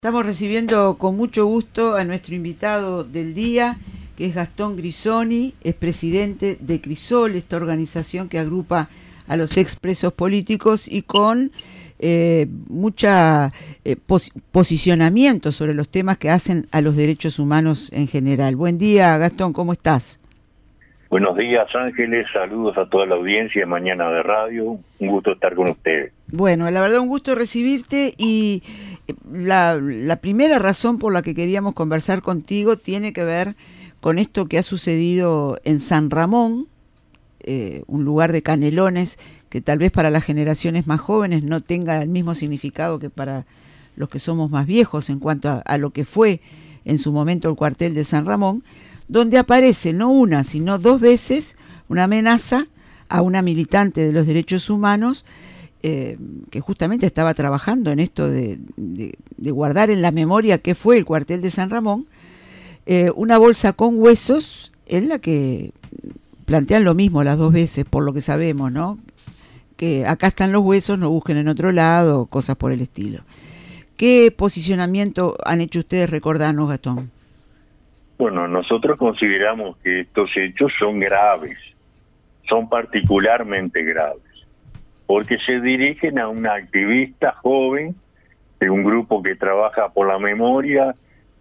Estamos recibiendo con mucho gusto a nuestro invitado del día, que es Gastón Grisoni, es presidente de Crisol, esta organización que agrupa a los expresos políticos y con mucha posicionamiento sobre los temas que hacen a los derechos humanos en general. Buen día, Gastón, ¿cómo estás? Buenos días, Ángeles, saludos a toda la audiencia de Mañana de Radio, un gusto estar con ustedes. Bueno, la verdad un gusto recibirte y la primera razón por la que queríamos conversar contigo tiene que ver con esto que ha sucedido en San Ramón, un lugar de Canelones que tal vez para las generaciones más jóvenes no tenga el mismo significado que para los que somos más viejos en cuanto a lo que fue en su momento el cuartel de San Ramón, donde aparece no una, sino dos veces una amenaza a una militante de los derechos humanos que justamente estaba trabajando en esto de guardar en la memoria qué fue el cuartel de San Ramón, una bolsa con huesos en la que plantean lo mismo las dos veces, por lo que sabemos, ¿no? Que acá están los huesos, no busquen en otro lado, cosas por el estilo. ¿Qué posicionamiento han hecho ustedes? Recordanos, Gastón. Bueno, nosotros consideramos que estos hechos son graves, son particularmente graves, porque se dirigen a una activista joven de un grupo que trabaja por la memoria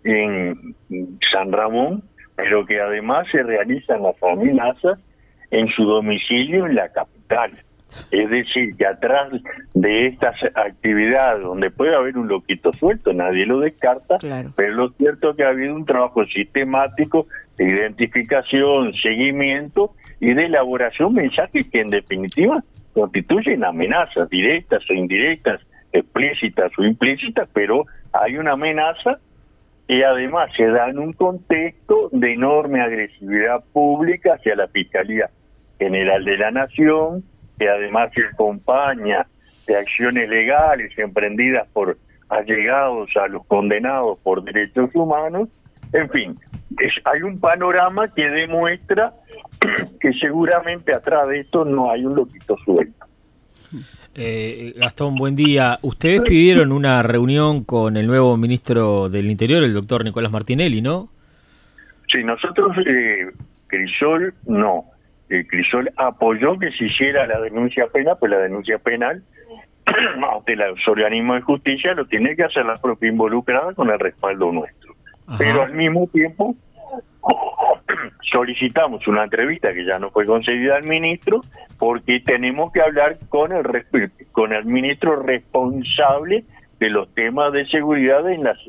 en San Ramón, pero que además se realizan las amenazas en su domicilio en la capital. Es decir, que atrás de estas actividades, donde puede haber un loquito suelto, nadie lo descarta, claro, pero lo cierto es que ha habido un trabajo sistemático de identificación, seguimiento y de elaboración de mensajes que en definitiva constituyen amenazas directas o indirectas, explícitas o implícitas, pero hay una amenaza y además se da en un contexto de enorme agresividad pública hacia la Fiscalía General de la Nación, que además se acompaña de acciones legales emprendidas por allegados a los condenados por derechos humanos. En fin, hay un panorama que demuestra que seguramente atrás de esto no hay un loquito suelto. Gastón, buen día. Ustedes pidieron una reunión con el nuevo ministro del Interior, el doctor Nicolás Martinelli, ¿no? Sí, nosotros, Crisol, no. Crisol apoyó que se hiciera la denuncia penal, pues la denuncia penal ante los organismos de justicia lo tiene que hacer la propia involucrada con el respaldo nuestro. Ajá. Pero al mismo tiempo solicitamos una entrevista que ya no fue concedida al ministro porque tenemos que hablar con el ministro responsable de los temas de seguridad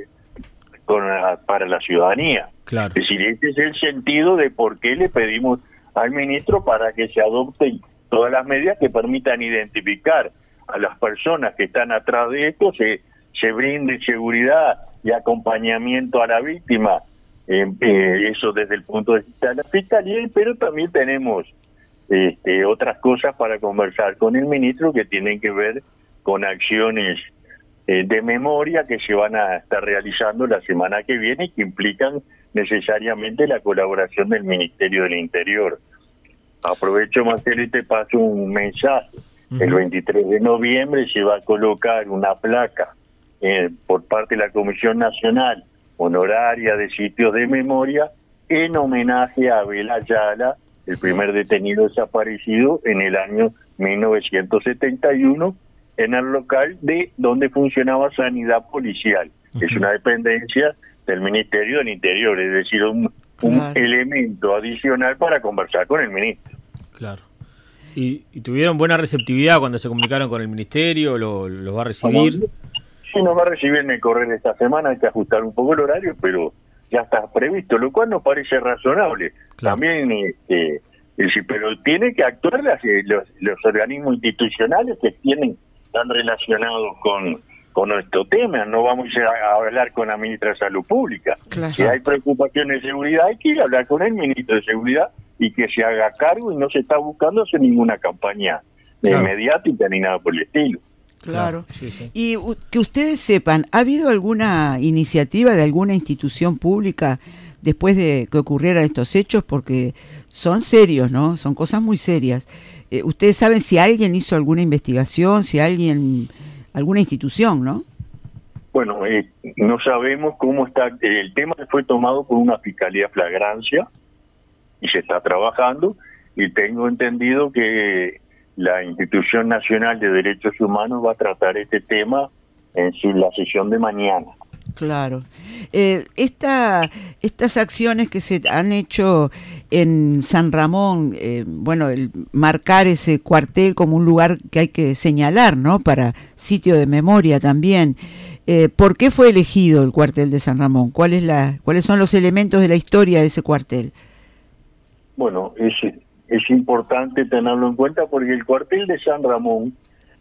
para la ciudadanía. Claro. Es decir, este es el sentido de por qué le pedimos al ministro para que se adopten todas las medidas que permitan identificar a las personas que están atrás de esto, se brinde seguridad y acompañamiento a la víctima, eso desde el punto de vista de la Fiscalía, pero también tenemos otras cosas para conversar con el ministro que tienen que ver con acciones de memoria que se van a estar realizando la semana que viene y que implican necesariamente la colaboración del Ministerio del Interior. Aprovecho, Marcelo, y te paso un mensaje. El 23 de noviembre se va a colocar una placa por parte de la Comisión Nacional Honoraria de Sitios de Memoria en homenaje a Abel Ayala, el primer detenido desaparecido en el año 1971, en el local de donde funcionaba Sanidad Policial. Es una dependencia del Ministerio del Interior, es decir, un elemento adicional para conversar con el ministro. Claro. ¿Y tuvieron buena receptividad cuando se comunicaron con el ministerio? ¿Los va a recibir? Sí, nos va a recibir en el correr de esta semana, hay que ajustar un poco el horario, pero ya está previsto, lo cual nos parece razonable. Claro. También, pero tiene que actuar los organismos institucionales que están relacionados con nuestro tema. No vamos a hablar con la ministra de Salud Pública. Claro. Si hay preocupaciones de seguridad, hay que ir a hablar con el ministro de Seguridad y que se haga cargo, y no se está buscando hacer ninguna campaña mediática ni nada por el estilo. Claro. Sí. Y que ustedes sepan, ¿ha habido alguna iniciativa de alguna institución pública después de que ocurrieran estos hechos? Porque son serios, ¿no? Son cosas muy serias. ¿Ustedes saben si alguien hizo alguna investigación, si alguna institución, ¿no? Bueno, no sabemos cómo está. El tema fue tomado por una fiscalía flagrancia y se está trabajando, y tengo entendido que la Institución Nacional de Derechos Humanos va a tratar este tema en la sesión de mañana. Claro. Estas acciones que se han hecho en San Ramón, bueno, el marcar ese cuartel como un lugar que hay que señalar, ¿no? Para sitio de memoria también. ¿Por qué fue elegido el cuartel de San Ramón? ¿Cuáles son los elementos de la historia de ese cuartel? Bueno, es importante tenerlo en cuenta porque el cuartel de San Ramón,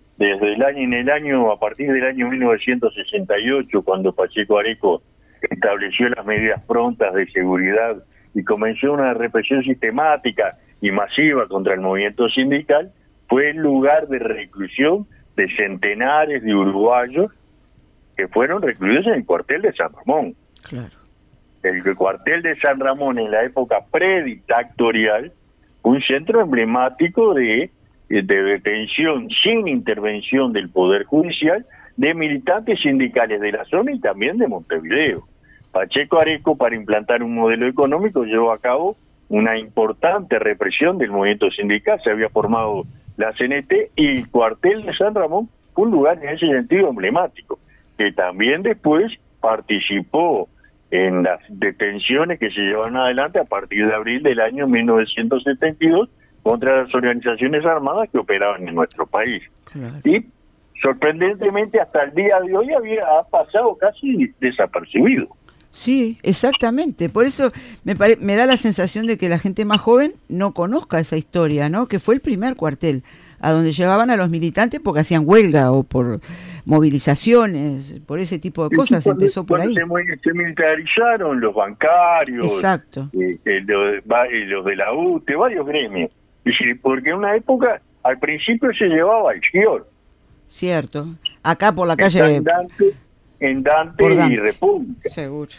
a partir del año 1968, cuando Pacheco Areco estableció las medidas prontas de seguridad y comenzó una represión sistemática y masiva contra el movimiento sindical, fue el lugar de reclusión de centenares de uruguayos que fueron recluidos en el cuartel de San Ramón. Claro. El cuartel de San Ramón en la época predictatorial fue un centro emblemático de detención sin intervención del Poder Judicial de militantes sindicales de la zona y también de Montevideo. Pacheco Areco, para implantar un modelo económico, llevó a cabo una importante represión del movimiento sindical. Se había formado la CNT y el cuartel de San Ramón fue un lugar en ese sentido emblemático, que también después participó en las detenciones que se llevaron adelante a partir de abril del año 1972 contra las organizaciones armadas que operaban en nuestro país. Claro. Y sorprendentemente hasta el día de hoy ha pasado casi desapercibido. Sí, exactamente. Por eso me da la sensación de que la gente más joven no conozca esa historia, ¿no? Que fue el primer cuartel a donde llevaban a los militantes porque hacían huelga o por movilizaciones, por ese tipo de cosas. Empezó por ahí. Se militarizaron los bancarios, exacto, los de la UTE, varios gremios. Porque en una época, al principio se llevaba el GIOR. Cierto. Acá por la calle... En Dante y República. Seguro.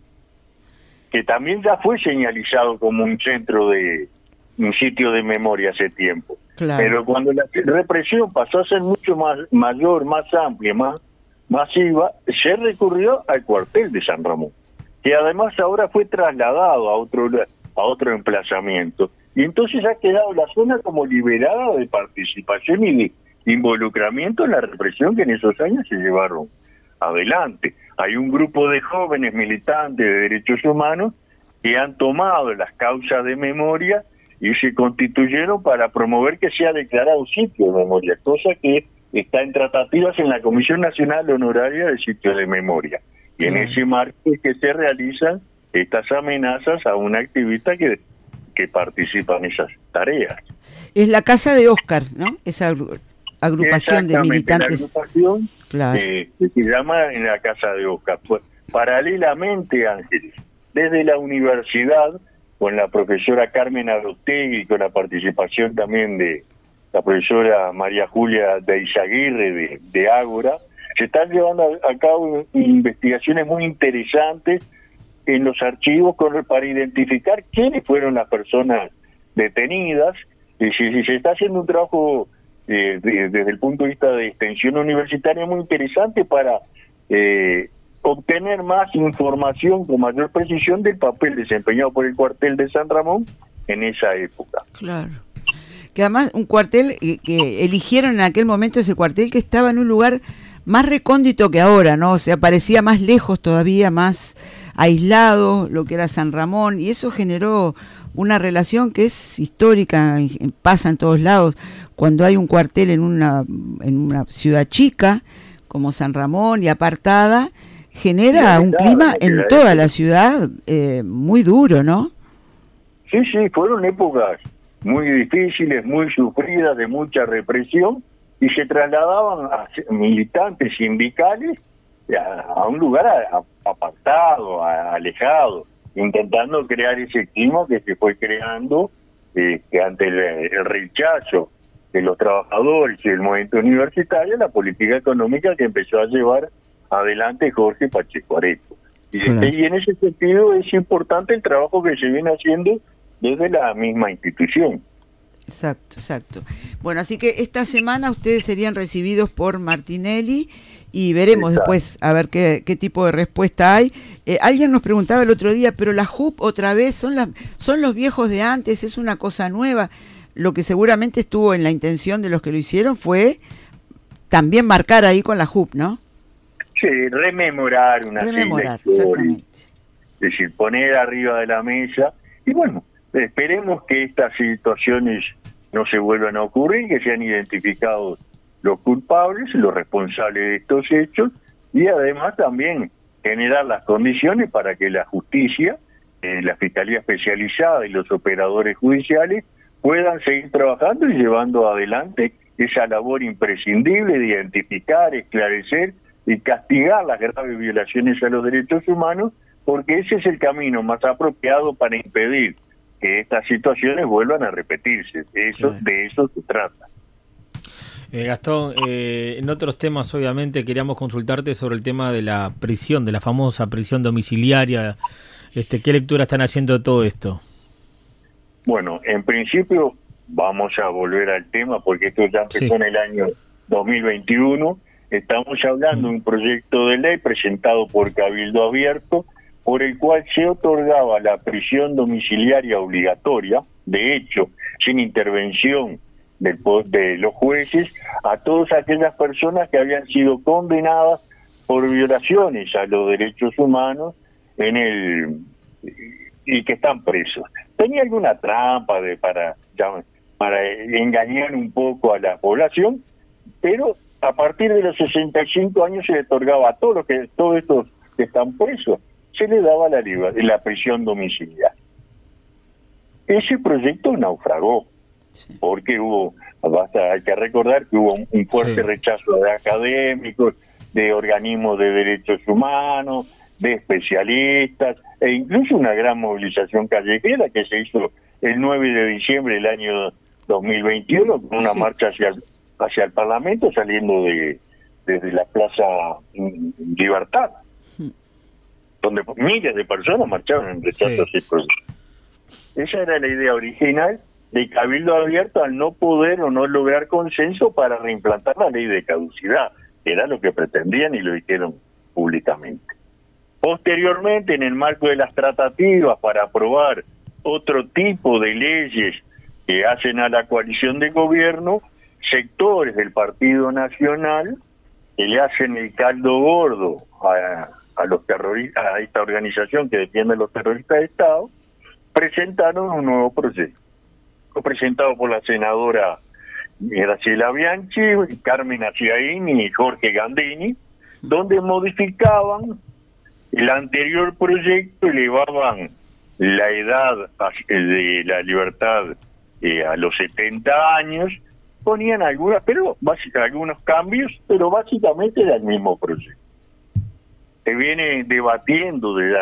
Que también ya fue señalizado como un sitio de memoria hace tiempo. Claro. Pero cuando la represión pasó a ser mucho más mayor, más amplia, más masiva, se recurrió al cuartel de San Ramón, que además ahora fue trasladado a otro emplazamiento. Y entonces ha quedado la zona como liberada de participación y de involucramiento en la represión que en esos años se llevaron adelante. Hay un grupo de jóvenes militantes de derechos humanos que han tomado las causas de memoria y se constituyeron para promover que sea declarado sitio de memoria, cosa que está en tratativas en la Comisión Nacional Honoraria de Sitios de Memoria. Y en ese marco es que se realizan estas amenazas a un activista que participa en esas tareas. Es la casa de Oscar, ¿no? Esa agrupación de militantes. La agrupación, claro, que se llama en la casa de Oscar. Pues, paralelamente, Ángeles, desde la universidad, con la profesora Carmen Arostegui, con la participación también de la profesora María Julia de Izaguirre de Ágora, se están llevando a cabo investigaciones muy interesantes en los archivos para identificar quiénes fueron las personas detenidas. Y si se está haciendo un trabajo desde el punto de vista de extensión universitaria muy interesante para obtener más información con mayor precisión del papel desempeñado por el cuartel de San Ramón en esa época. Claro. Que además un cuartel que eligieron en aquel momento, ese cuartel que estaba en un lugar más recóndito que ahora, ¿no? O sea, parecía más lejos todavía, más aislado lo que era San Ramón, y eso generó una relación que es histórica, pasa en todos lados. Cuando hay un cuartel en una ciudad chica como San Ramón y apartada, genera un clima en toda la ciudad muy duro, ¿no? Sí, fueron épocas muy difíciles, muy sufridas, de mucha represión, y se trasladaban a militantes sindicales a un lugar apartado, alejado, intentando crear ese clima que se fue creando que ante el rechazo de los trabajadores y el movimiento universitario, la política económica que empezó a llevar adelante Jorge Pacheco Areco. Y en ese sentido es importante el trabajo que se viene haciendo desde la misma institución. Exacto, exacto. Bueno, así que esta semana ustedes serían recibidos por Martinelli y veremos después a ver qué tipo de respuesta hay. Alguien nos preguntaba el otro día, pero la JUP otra vez son los viejos de antes, es una cosa nueva. Lo que seguramente estuvo en la intención de los que lo hicieron fue también marcar ahí con la JUP, ¿no? Sí, rememorar una rememorar, exactamente. Es decir, poner arriba de la mesa y bueno, esperemos que estas situaciones no se vuelvan a ocurrir, que sean identificados los culpables, los responsables de estos hechos y además también generar las condiciones para que la justicia, la Fiscalía Especializada y los operadores judiciales puedan seguir trabajando y llevando adelante esa labor imprescindible de identificar, esclarecer y castigar las graves violaciones a los derechos humanos, porque ese es el camino más apropiado para impedir que estas situaciones vuelvan a repetirse. De eso se trata. Gastón, en otros temas obviamente queríamos consultarte sobre el tema de la prisión, de la famosa prisión domiciliaria. ¿Qué lectura están haciendo de todo esto? Bueno, en principio vamos a volver al tema porque esto ya empezó en el año 2021. Estamos hablando de un proyecto de ley presentado por Cabildo Abierto por el cual se otorgaba la prisión domiciliaria obligatoria, de hecho, sin intervención de los jueces, a todas aquellas personas que habían sido condenadas por violaciones a los derechos humanos y que están presos. Tenía alguna trampa para engañar un poco a la población, pero a partir de los 65 años se le otorgaba a todos estos que están presos, se le daba la prisión domiciliaria. Ese proyecto naufragó, porque hay que recordar que hubo un fuerte rechazo de académicos, de organismos de derechos humanos, de especialistas, e incluso una gran movilización callejera que se hizo el 9 de diciembre del año 2021, con una marcha hacia el Parlamento, saliendo desde la Plaza Libertad, donde miles de personas marcharon en rechazo a ese proyecto. Esa era la idea original de Cabildo Abierto al no poder o no lograr consenso para reimplantar la ley de caducidad, que era lo que pretendían y lo dijeron públicamente. Posteriormente, en el marco de las tratativas para aprobar otro tipo de leyes que hacen a la coalición de gobierno, sectores del Partido Nacional que le hacen el caldo gordo a los terroristas, a esta organización que defiende a los terroristas de Estado, presentaron un nuevo proyecto. Fue presentado por la senadora Graciela Bianchi, Carmen Aciaín y Jorge Gandini, donde modificaban el anterior proyecto, elevaban la edad de la libertad a los 70 años, ponían algunos cambios, pero básicamente era el mismo proyecto. Se viene debatiendo desde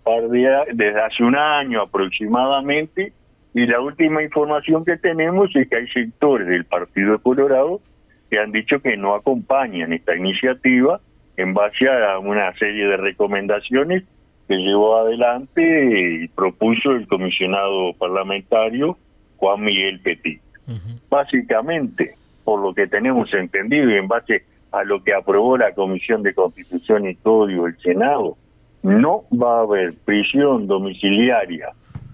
hace un año aproximadamente, y la última información que tenemos es que hay sectores del Partido de Colorado que han dicho que no acompañan esta iniciativa en base a una serie de recomendaciones que llevó adelante y propuso el comisionado parlamentario Juan Miguel Petit. Básicamente, por lo que tenemos entendido y en base a lo que aprobó la Comisión de Constitución y Código del Senado, no va a haber prisión domiciliaria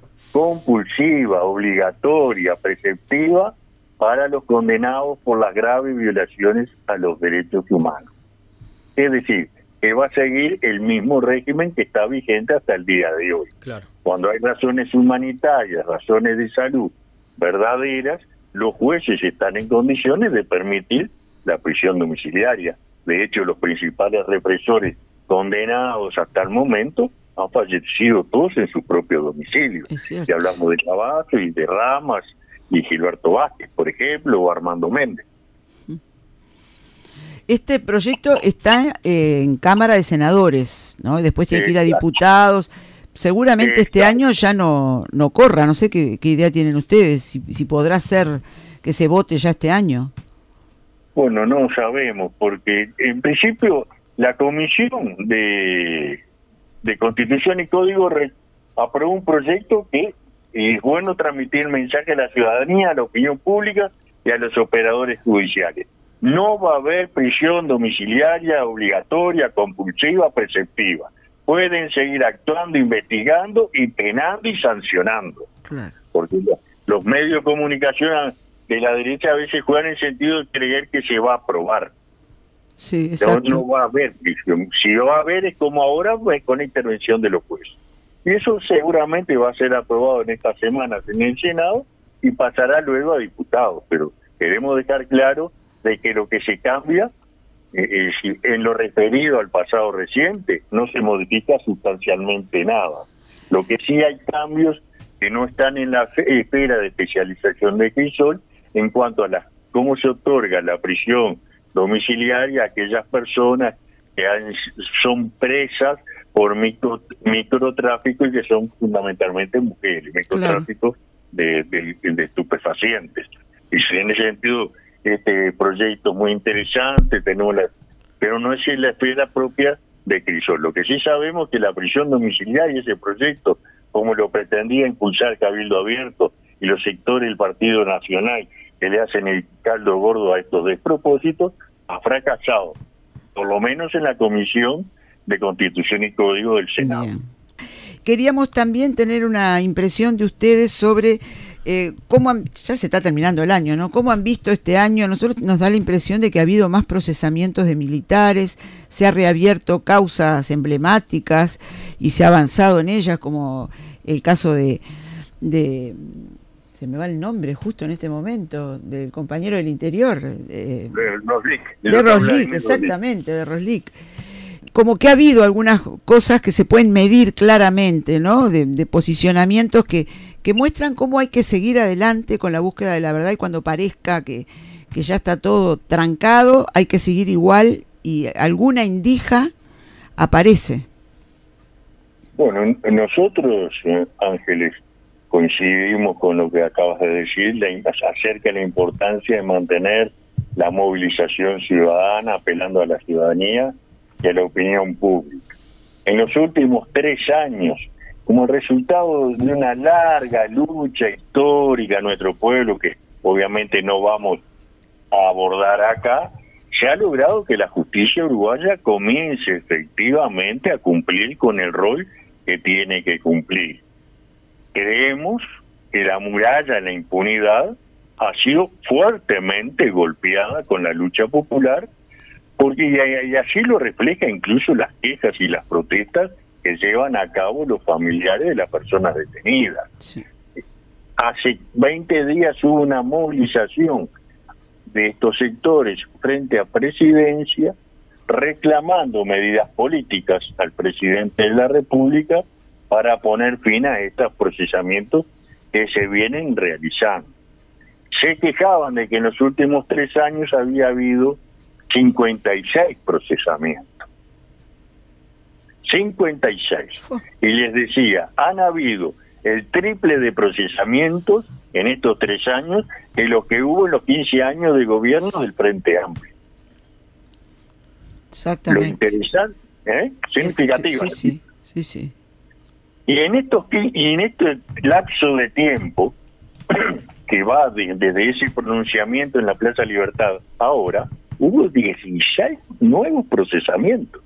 compulsiva, obligatoria, preceptiva para los condenados por las graves violaciones a los derechos humanos. Es decir, que va a seguir el mismo régimen que está vigente hasta el día de hoy. Claro. Cuando hay razones humanitarias, razones de salud verdaderas, los jueces están en condiciones de permitir la prisión domiciliaria. De hecho, los principales represores condenados hasta el momento han fallecido todos en su propio domicilio. Si hablamos de Cavazo y de Ramas y Gilberto Vázquez, por ejemplo, o Armando Méndez. Este proyecto está en Cámara de Senadores, ¿no? Y después tiene que ir a diputados. Seguramente este año ya no corra. No sé qué idea tienen ustedes, si podrá ser que se vote ya este año. Bueno, no sabemos, porque en principio la Comisión de Constitución y Código aprobó un proyecto que y es bueno transmitir el mensaje a la ciudadanía, a la opinión pública y a los operadores judiciales. No va a haber prisión domiciliaria obligatoria, compulsiva, preceptiva. Pueden seguir actuando, investigando y penando y sancionando. Claro. Porque los medios de comunicación de la derecha a veces juegan en el sentido de creer que se va a aprobar. Sí, exacto. No va a haber prisión. Si va a haber es como ahora, pues con la intervención de los jueces. Y eso seguramente va a ser aprobado en estas semanas en el Senado y pasará luego a diputados. Pero queremos dejar claro de que lo que se cambia en lo referido al pasado reciente no se modifica sustancialmente nada. Lo que sí hay cambios que no están en la esfera de especialización de Crisol en cuanto a cómo se otorga la prisión domiciliaria a aquellas personas que son presas por microtráfico y que son fundamentalmente mujeres, microtráficos de estupefacientes. Y en ese sentido, este proyecto es muy interesante, pero no es en la esfera propia de Crisol. Lo que sí sabemos es que la prisión domiciliaria, ese proyecto, como lo pretendía impulsar Cabildo Abierto y los sectores del Partido Nacional que le hacen el caldo gordo a estos despropósitos, ha fracasado, por lo menos en la Comisión de Constitución y Código del Senado. Bien. Queríamos también tener una impresión de ustedes sobre cómo ya se está terminando el año, ¿no? ¿Cómo han visto este año? A nosotros nos da la impresión de que ha habido más procesamientos de militares, se ha reabierto causas emblemáticas y se ha avanzado en ellas, como el caso de se me va el nombre justo en este momento, del compañero del Interior. De Roslik, exactamente, de Roslik. Como que ha habido algunas cosas que se pueden medir claramente, ¿no? De posicionamientos que muestran cómo hay que seguir adelante con la búsqueda de la verdad, y cuando parezca que ya está todo trancado, hay que seguir igual y alguna indija aparece. Bueno, nosotros, Ángeles, coincidimos con lo que acabas de decir acerca de la importancia de mantener la movilización ciudadana, apelando a la ciudadanía y a la opinión pública. En los últimos 3 años, como resultado de una larga lucha histórica en nuestro pueblo, que obviamente no vamos a abordar acá, se ha logrado que la justicia uruguaya comience efectivamente a cumplir con el rol que tiene que cumplir. Creemos que la muralla de la impunidad ha sido fuertemente golpeada con la lucha popular, porque y así lo refleja incluso las quejas y las protestas que llevan a cabo los familiares de las personas detenidas. Sí. Hace 20 días hubo una movilización de estos sectores frente a Presidencia reclamando medidas políticas al presidente de la República para poner fin a estos procesamientos que se vienen realizando. Se quejaban de que en los últimos 3 años había habido 56 procesamientos. 56. Y les decía, han habido el triple de procesamientos en estos 3 años que lo que hubo en los 15 años de gobierno del Frente Amplio. Exactamente. Lo interesante, significativo. Sí. Y en este lapso de tiempo que va desde ese pronunciamiento en la Plaza Libertad ahora, hubo 16 nuevos procesamientos.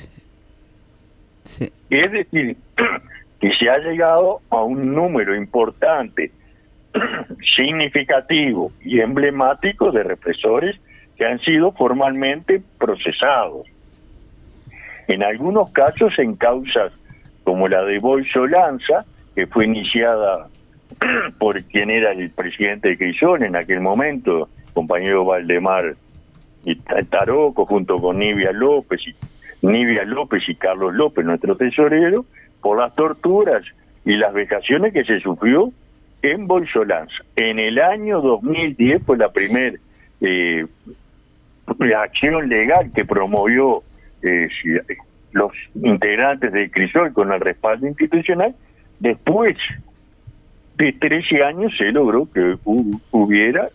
Sí. Es decir, que se ha llegado a un número importante, significativo y emblemático de represores que han sido formalmente procesados. En algunos casos en causas como la de Boy Solanza, que fue iniciada por quien era el presidente de Crisol en aquel momento, compañero Valdemar y Taroco, junto con Nivia López y Carlos López, nuestro tesorero, por las torturas y las vejaciones que se sufrió en Bolsolanza. En el año 2010 fue la primera acción legal que promovió los integrantes de Crisol con el respaldo institucional. Después de 13 años se logró que hubiera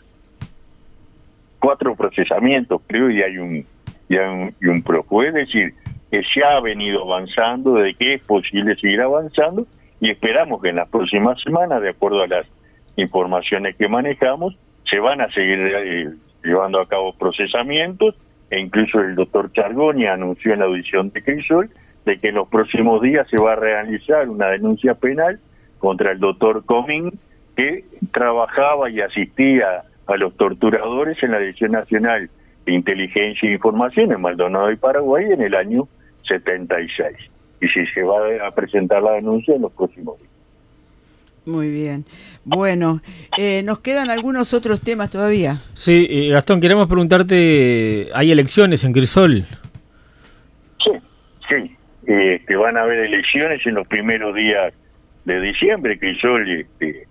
4 procesamientos, creo, y hay un prófugo. Es decir, que se ha venido avanzando, de que es posible seguir avanzando y esperamos que en las próximas semanas, de acuerdo a las informaciones que manejamos, se van a seguir llevando a cabo procesamientos, e incluso el doctor Chargoni anunció en la audición de Crisol de que en los próximos días se va a realizar una denuncia penal contra el doctor Comín, que trabajaba y asistía a los torturadores en la Dirección Nacional de Inteligencia e Información en Maldonado y Paraguay en el año 76. Y si se va a presentar la denuncia en los próximos días. Muy bien. Bueno, nos quedan algunos otros temas todavía. Sí, Gastón, queremos preguntarte, ¿hay elecciones en Crisol? Sí. Van a haber elecciones en los primeros días de diciembre. Crisol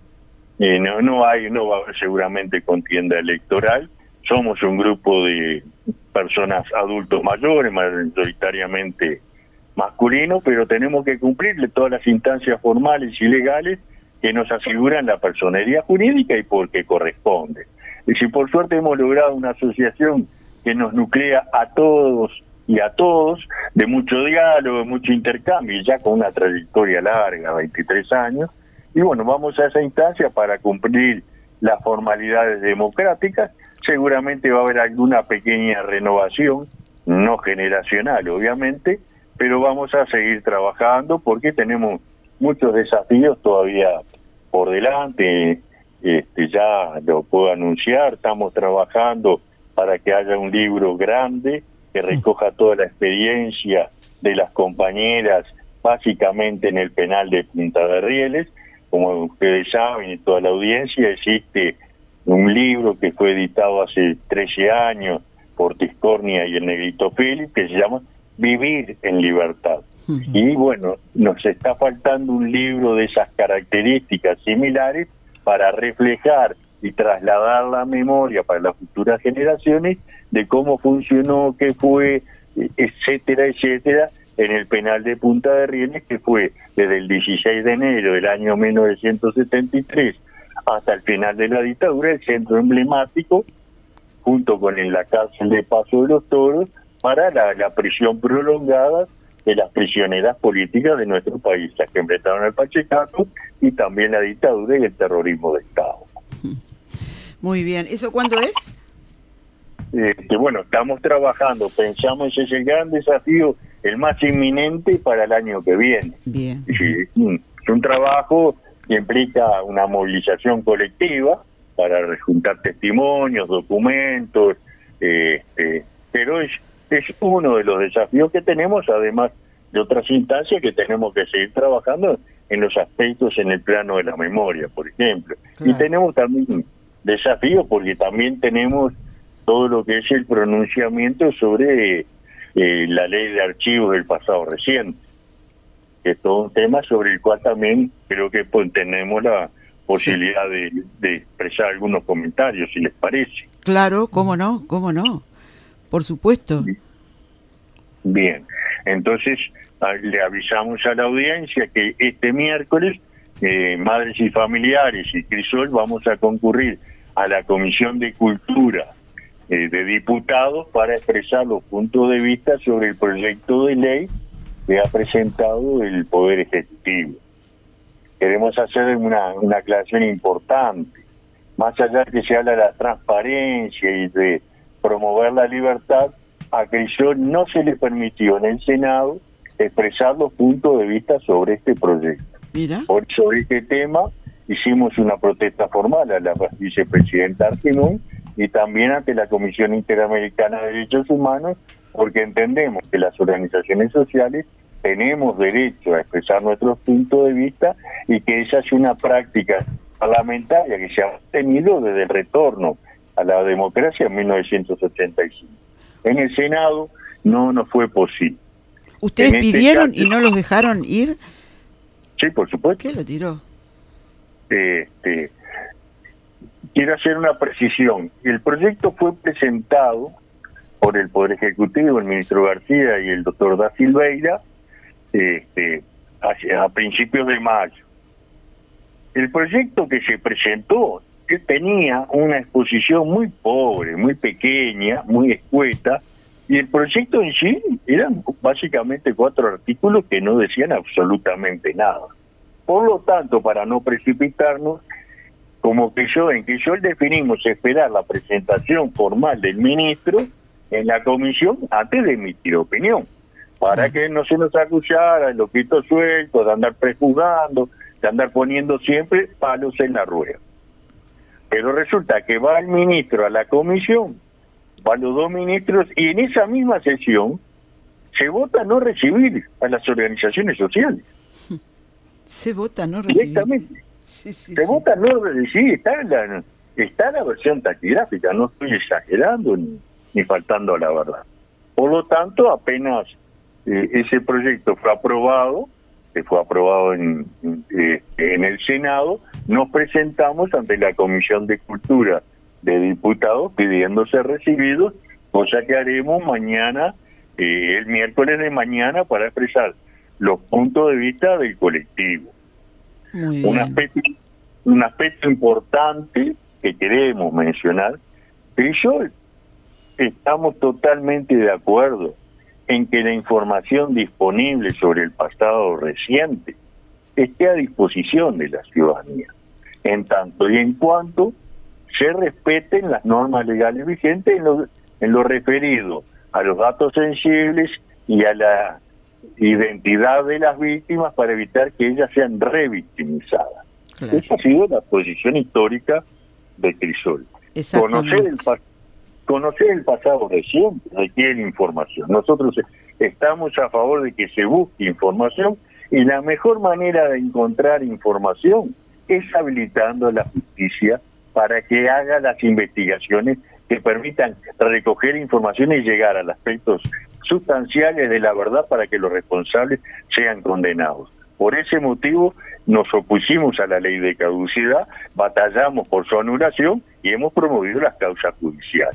no va a haber seguramente contienda electoral. Somos un grupo de personas adultos mayores, mayoritariamente masculinos, pero tenemos que cumplirle todas las instancias formales y legales que nos aseguran la personería jurídica y porque corresponde. Y si por suerte hemos logrado una asociación que nos nuclea a todos y a todos, de mucho diálogo, de mucho intercambio, y ya con una trayectoria larga, 23 años, y bueno, vamos a esa instancia para cumplir las formalidades democráticas. Seguramente va a haber alguna pequeña renovación, no generacional obviamente, pero vamos a seguir trabajando porque tenemos muchos desafíos todavía por delante. Ya lo puedo anunciar, estamos trabajando para que haya un libro grande que recoja toda la experiencia de las compañeras, básicamente en el penal de Punta de Rieles. Como ustedes saben y toda la audiencia, existe un libro que fue editado hace 13 años por Tiscornia y el Negrito Félix, que se llama Vivir en Libertad. Y bueno, nos está faltando un libro de esas características similares para reflejar y trasladar la memoria para las futuras generaciones de cómo funcionó, qué fue, etcétera, etcétera, en el penal de Punta de Rieles, que fue desde el 16 de enero del año 1973 hasta el final de la dictadura, el centro emblemático, junto con la cárcel de Paso de los Toros, para la prisión prolongada de las prisioneras políticas de nuestro país, las que enfrentaron al Pachecato y también la dictadura y el terrorismo de Estado. Muy bien. ¿Eso cuándo es? Bueno, estamos trabajando, pensamos ese es el gran desafío, el más inminente para el año que viene. Bien. Sí, es un trabajo que implica una movilización colectiva para juntar testimonios, documentos, pero es uno de los desafíos que tenemos, además de otras instancias que tenemos que seguir trabajando en los aspectos en el plano de la memoria, por ejemplo. Claro. Y tenemos también desafíos porque también tenemos todo lo que es el pronunciamiento sobre la ley de archivos del pasado reciente, que es todo un tema sobre el cual también creo que tenemos la posibilidad de expresar algunos comentarios, si les parece. Claro, cómo no, por supuesto. Bien, entonces le avisamos a la audiencia que este miércoles Madres y Familiares y Crisol vamos a concurrir a la Comisión de Cultura de Diputados para expresar los puntos de vista sobre el proyecto de ley que ha presentado el Poder Ejecutivo. Queremos hacer una aclaración importante. Más allá de que se habla de la transparencia y de promover la libertad, a Crisol no se le permitió en el Senado expresar los puntos de vista sobre este proyecto. Mira. Sobre este tema hicimos una protesta formal a la vicepresidenta Argenún y también ante la Comisión Interamericana de Derechos Humanos, porque entendemos que las organizaciones sociales tenemos derecho a expresar nuestros puntos de vista y que esa es una práctica parlamentaria que se ha tenido desde el retorno a la democracia en 1985. En el Senado no nos fue posible. ¿Ustedes pidieron y no los dejaron ir? Sí, por supuesto. ¿Qué lo tiró? Quiero hacer una precisión. El proyecto fue presentado por el Poder Ejecutivo, el ministro García y el doctor Da Silveira, a principios de mayo. El proyecto que se presentó tenía una exposición muy pobre, muy pequeña, muy escueta, y el proyecto en sí eran básicamente 4 artículos que no decían absolutamente nada. Por lo tanto, para no precipitarnos, como en Crisol definimos esperar la presentación formal del ministro en la comisión antes de emitir opinión, para que no se nos acusara el loquito suelto, de andar prejuzgando, de andar poniendo siempre palos en la rueda. Pero resulta que va el ministro a la comisión, van los dos ministros, y en esa misma sesión se vota no recibir a las organizaciones sociales. Se vota no recibir. Directamente. Se vota no recibir. Está la versión taquigráfica, no estoy exagerando ni faltando a la verdad. Por lo tanto, apenas ese proyecto fue aprobado, en el Senado, nos presentamos ante la Comisión de Cultura de Diputados pidiendo ser recibidos, cosa que haremos mañana, el miércoles de mañana, para expresar los puntos de vista del colectivo. Un aspecto importante que queremos mencionar, Crisol, estamos totalmente de acuerdo en que la información disponible sobre el pasado reciente esté a disposición de la ciudadanía, en tanto y en cuanto se respeten las normas legales vigentes en lo referido a los datos sensibles y a la identidad de las víctimas para evitar que ellas sean revictimizadas. Claro. Esa ha sido la posición histórica de Crisol. Conocer el pasado reciente requiere información. Nosotros estamos a favor de que se busque información, y la mejor manera de encontrar información es habilitando a la justicia para que haga las investigaciones que permitan recoger información y llegar a los aspectos sustanciales de la verdad para que los responsables sean condenados. Por ese motivo nos opusimos a la ley de caducidad, batallamos por su anulación y hemos promovido las causas judiciales.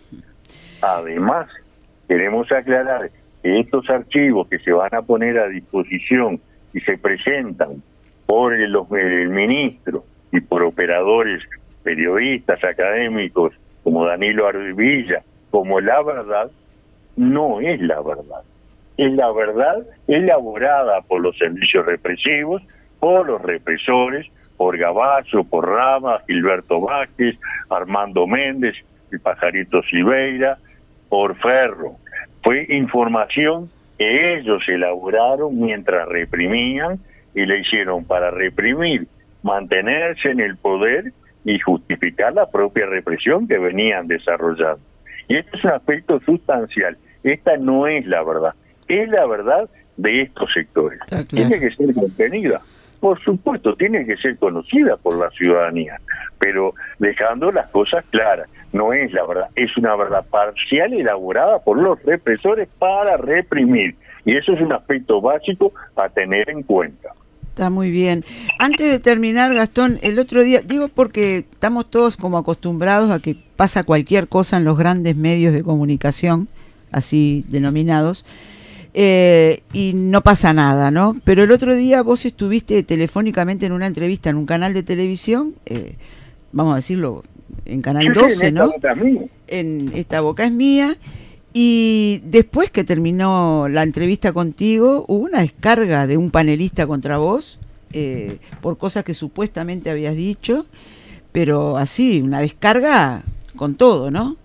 Además, queremos aclarar que estos archivos que se van a poner a disposición y se presentan por el ministro y por operadores, periodistas, académicos, como Danilo Ardevilla, como La Verdad, no es la verdad. Es la verdad elaborada por los servicios represivos, por los represores, por Gabacho, por Rama, Gilberto Vázquez, Armando Méndez, el Pajarito Silveira, por Ferro. Fue información que ellos elaboraron mientras reprimían, y le hicieron para reprimir, mantenerse en el poder y justificar la propia represión que venían desarrollando. Y este es un aspecto sustancial. Esta no es la verdad. Es la verdad de estos sectores. Claro. Tiene que ser contenida. Por supuesto, tiene que ser conocida por la ciudadanía, pero dejando las cosas claras. No es la verdad, es una verdad parcial elaborada por los represores para reprimir. Y eso es un aspecto básico a tener en cuenta. Está muy bien. Antes de terminar, Gastón, el otro día, digo porque estamos todos como acostumbrados a que pasa cualquier cosa en los grandes medios de comunicación, así denominados, y no pasa nada, ¿no? Pero el otro día vos estuviste telefónicamente en una entrevista en un canal de televisión, vamos a decirlo, en Canal 12, ¿no? En Esta Boca es Mía. Y después que terminó la entrevista contigo, hubo una descarga de un panelista contra vos, por cosas que supuestamente habías dicho, pero así, una descarga con todo, ¿no?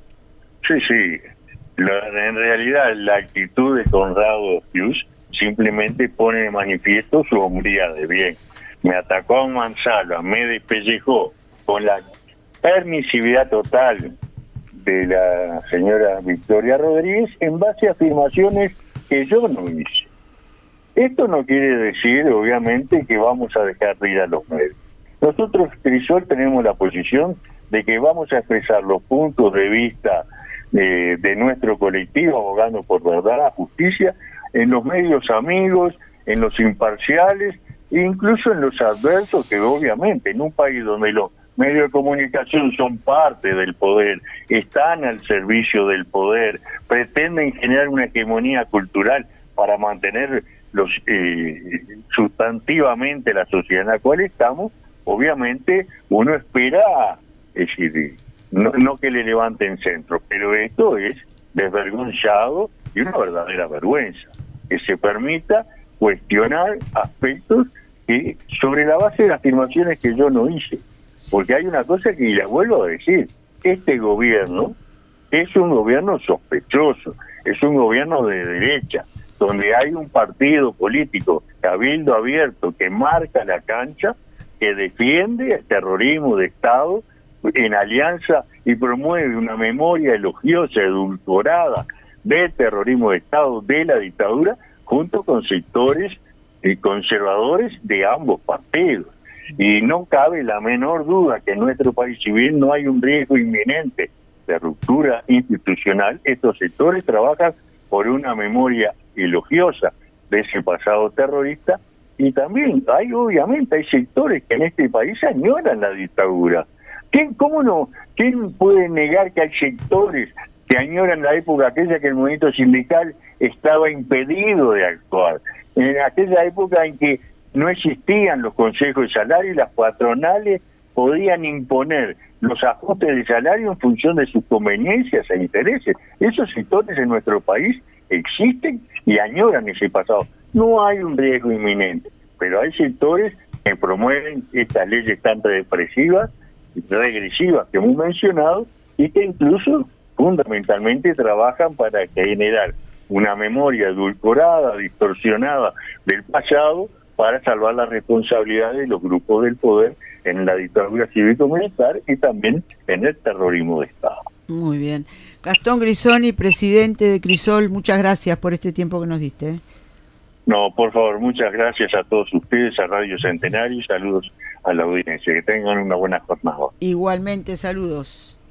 Sí. En realidad, la actitud de Conrado Hughes simplemente pone de manifiesto su hombría de bien. Me atacó a un mansalva, me despellejó con la permisividad total de la señora Victoria Rodríguez en base a afirmaciones que yo no hice. Esto no quiere decir, obviamente, que vamos a dejar de ir a los medios. Nosotros, Crisol, tenemos la posición de que vamos a expresar los puntos de vista de nuestro colectivo, abogando por verdad, justicia, en los medios amigos, en los imparciales, e incluso en los adversos, que obviamente en un país donde los medios de comunicación son parte del poder, están al servicio del poder, pretenden generar una hegemonía cultural para mantener sustantivamente la sociedad en la cual estamos, obviamente uno espera, es decir, no que le levanten centro, pero esto es desvergonzado y una verdadera vergüenza, que se permita cuestionar aspectos sobre la base de afirmaciones que yo no hice. Porque hay una cosa que la vuelvo a decir, este gobierno es un gobierno sospechoso, es un gobierno de derecha, donde hay un partido político, Cabildo Abierto, que marca la cancha, que defiende el terrorismo de Estado en alianza y promueve una memoria elogiosa, edulcorada del terrorismo de Estado, de la dictadura, junto con sectores conservadores de ambos partidos. Y no cabe la menor duda que en nuestro país, si bien no hay un riesgo inminente de ruptura institucional, estos sectores trabajan por una memoria elogiosa de ese pasado terrorista, y también obviamente hay sectores que en este país añoran la dictadura. ¿Quién puede negar que hay sectores que añoran la época aquella que el movimiento sindical estaba impedido de actuar? En aquella época en que no existían los consejos de salario y las patronales podían imponer los ajustes de salario en función de sus conveniencias e intereses. Esos sectores en nuestro país existen y añoran ese pasado. No hay un riesgo inminente, pero hay sectores que promueven estas leyes tan represivas y regresivas que hemos mencionado, y que incluso fundamentalmente trabajan para generar una memoria edulcorada, distorsionada del pasado, para salvar la responsabilidad de los grupos del poder en la dictadura cívico-militar y también en el terrorismo de Estado. Muy bien. Gastón Grisoni, presidente de Crisol, muchas gracias por este tiempo que nos diste. No, por favor, muchas gracias a todos ustedes, a Radio Centenario, y saludos a la audiencia. Que tengan una buena jornada. Igualmente, saludos.